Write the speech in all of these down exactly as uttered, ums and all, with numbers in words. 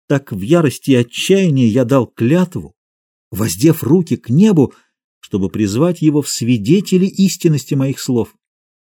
Так в ярости и отчаянии я дал клятву, воздев руки к небу, чтобы призвать его в свидетели истинности моих слов.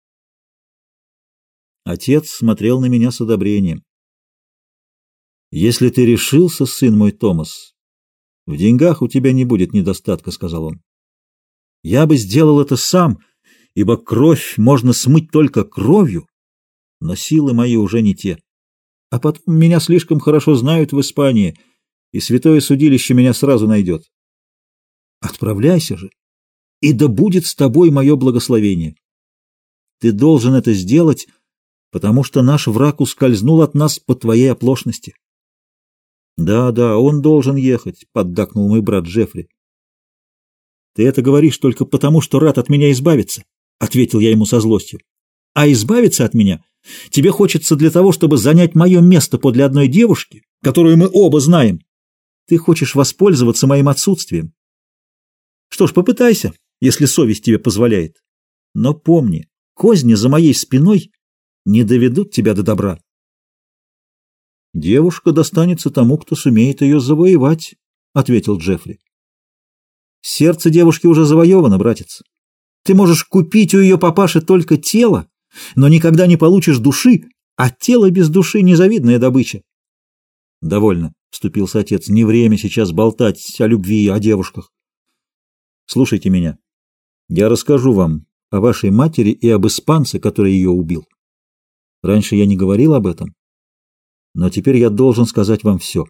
Отец смотрел на меня с одобрением. «Если ты решился, сын мой Томас, в деньгах у тебя не будет недостатка», — сказал он. «Я бы сделал это сам, ибо кровь можно смыть только кровью, но силы мои уже не те. А потом меня слишком хорошо знают в Испании, и святое судилище меня сразу найдет. Отправляйся же, и да будет с тобой мое благословение. Ты должен это сделать, потому что наш враг ускользнул от нас по твоей оплошности». «Да, да, он должен ехать», — поддакнул мой брат Джеффри. «Ты это говоришь только потому, что рад от меня избавиться», — ответил я ему со злостью. «А избавиться от меня тебе хочется для того, чтобы занять мое место подле одной девушки, которую мы оба знаем. Ты хочешь воспользоваться моим отсутствием. Что ж, попытайся, если совесть тебе позволяет. Но помни, козни за моей спиной не доведут тебя до добра». «Девушка достанется тому, кто сумеет ее завоевать», — ответил Джеффри. «Сердце девушки уже завоевано, братец. Ты можешь купить у ее папаши только тело, но никогда не получишь души, а тело без души — незавидная добыча». «Довольно», — вступился отец, — «не время сейчас болтать о любви и о девушках. Слушайте меня. Я расскажу вам о вашей матери и об испанце, который ее убил. Раньше я не говорил об этом, но теперь я должен сказать вам все».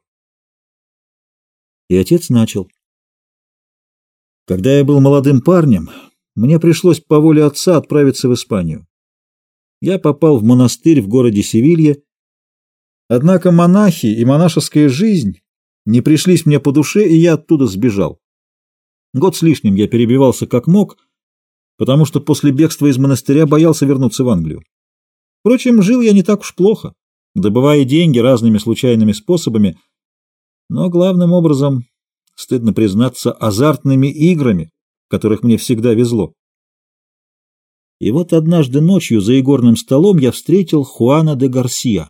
И отец начал. «Когда я был молодым парнем, мне пришлось по воле отца отправиться в Испанию. Я попал в монастырь в городе Севилье, однако монахи и монашеская жизнь не пришлись мне по душе, и я оттуда сбежал. Год с лишним я перебивался как мог, потому что после бегства из монастыря боялся вернуться в Англию. Впрочем, жил я не так уж плохо, добывая деньги разными случайными способами, но главным образом, стыдно признаться, азартными играми, в которых мне всегда везло. И вот однажды ночью за игорным столом я встретил Хуана де Гарсия.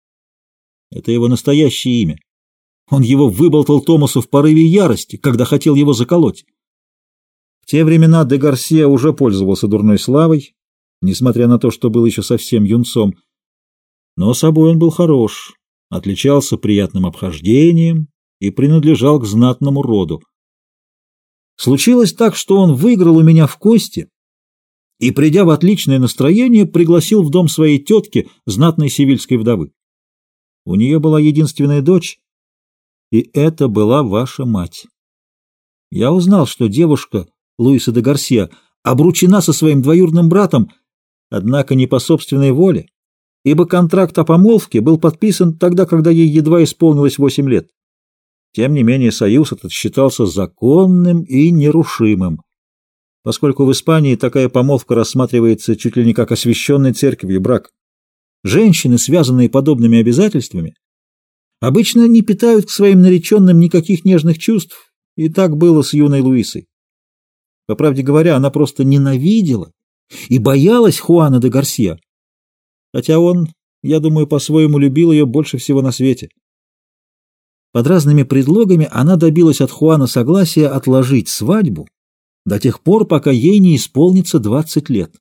Это его настоящее имя. Он его выболтал Томасу в порыве ярости, когда хотел его заколоть. В те времена де Гарсия уже пользовался дурной славой, несмотря на то, что был еще совсем юнцом. Но собой он был хорош, отличался приятным обхождением и принадлежал к знатному роду. Случилось так, что он выиграл у меня в кости и, придя в отличное настроение, пригласил в дом своей тетки, знатной севильской вдовы. У нее была единственная дочь, и это была ваша мать. Я узнал, что девушка Луиса де Гарсия обручена со своим двоюродным братом, однако не по собственной воле, ибо контракт о помолвке был подписан тогда, когда ей едва исполнилось восемь лет. Тем не менее, союз этот считался законным и нерушимым, поскольку в Испании такая помолвка рассматривается чуть ли не как освященный церковью брак. Женщины, связанные подобными обязательствами, обычно не питают к своим нареченным никаких нежных чувств, и так было с юной Луисой. По правде говоря, она просто ненавидела и боялась Хуана де Гарсия, хотя он, я думаю, по-своему любил ее больше всего на свете. Под разными предлогами она добилась от Хуана согласия отложить свадьбу до тех пор, пока ей не исполнится двадцать лет.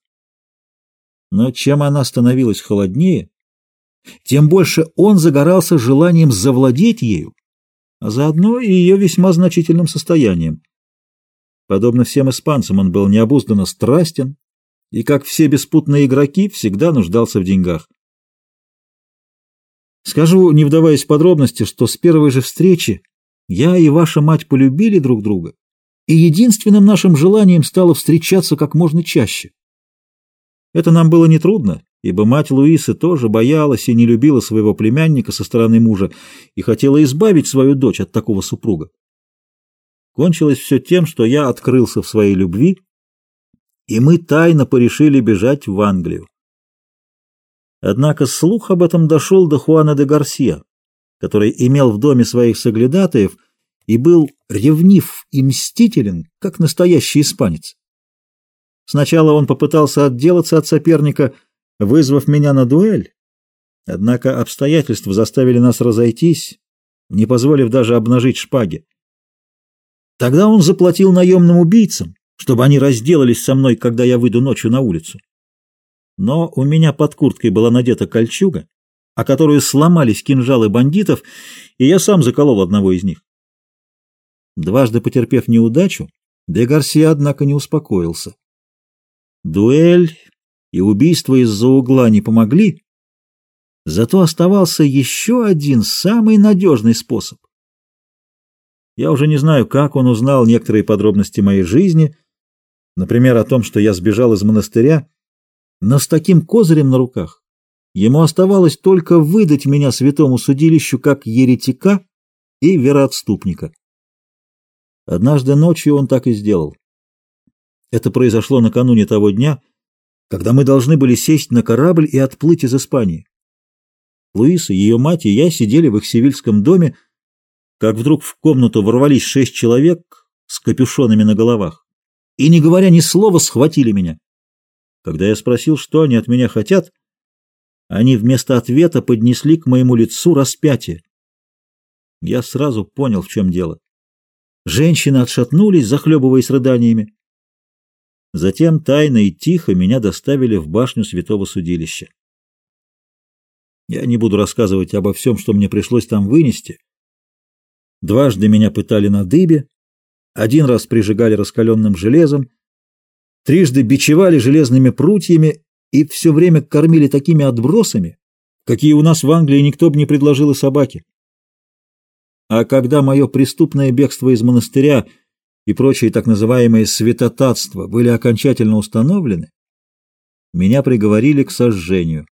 Но чем она становилась холоднее, тем больше он загорался желанием завладеть ею, а заодно и ее весьма значительным состоянием. Подобно всем испанцам, он был необузданно страстен и, как все беспутные игроки, всегда нуждался в деньгах. Скажу, не вдаваясь в подробности, что с первой же встречи я и ваша мать полюбили друг друга, и единственным нашим желанием стало встречаться как можно чаще. Это нам было нетрудно, ибо мать Луисы тоже боялась и не любила своего племянника со стороны мужа и хотела избавить свою дочь от такого супруга. Кончилось все тем, что я открылся в своей любви, и мы тайно порешили бежать в Англию. Однако слух об этом дошел до Хуана де Гарсия, который имел в доме своих соглядатаев и был ревнив и мстителен, как настоящий испанец. Сначала он попытался отделаться от соперника, вызвав меня на дуэль, однако обстоятельства заставили нас разойтись, не позволив даже обнажить шпаги. Тогда он заплатил наемным убийцам, чтобы они разделались со мной, когда я выйду ночью на улицу. Но у меня под курткой была надета кольчуга, о которую сломались кинжалы бандитов, и я сам заколол одного из них. Дважды потерпев неудачу, де Гарсия, однако, не успокоился. Дуэль и убийство из-за угла не помогли, зато оставался еще один самый надежный способ. Я уже не знаю, как он узнал некоторые подробности моей жизни, например, о том, что я сбежал из монастыря, но с таким козырем на руках ему оставалось только выдать меня святому судилищу как еретика и вероотступника. Однажды ночью он так и сделал. Это произошло накануне того дня, когда мы должны были сесть на корабль и отплыть из Испании. Луиса, ее мать и я сидели в их севильском доме, как вдруг в комнату ворвались шесть человек с капюшонами на головах и, не говоря ни слова, схватили меня. Когда я спросил, что они от меня хотят, они вместо ответа поднесли к моему лицу распятие. Я сразу понял, в чем дело. Женщины отшатнулись, захлебываясь рыданиями. Затем тайно и тихо меня доставили в башню святого судилища. Я не буду рассказывать обо всем, что мне пришлось там вынести. Дважды меня пытали на дыбе, один раз прижигали раскаленным железом, трижды бичевали железными прутьями и все время кормили такими отбросами, какие у нас в Англии никто бы не предложил и собаке. А когда мое преступное бегство из монастыря и прочие так называемые святотатства были окончательно установлены, меня приговорили к сожжению.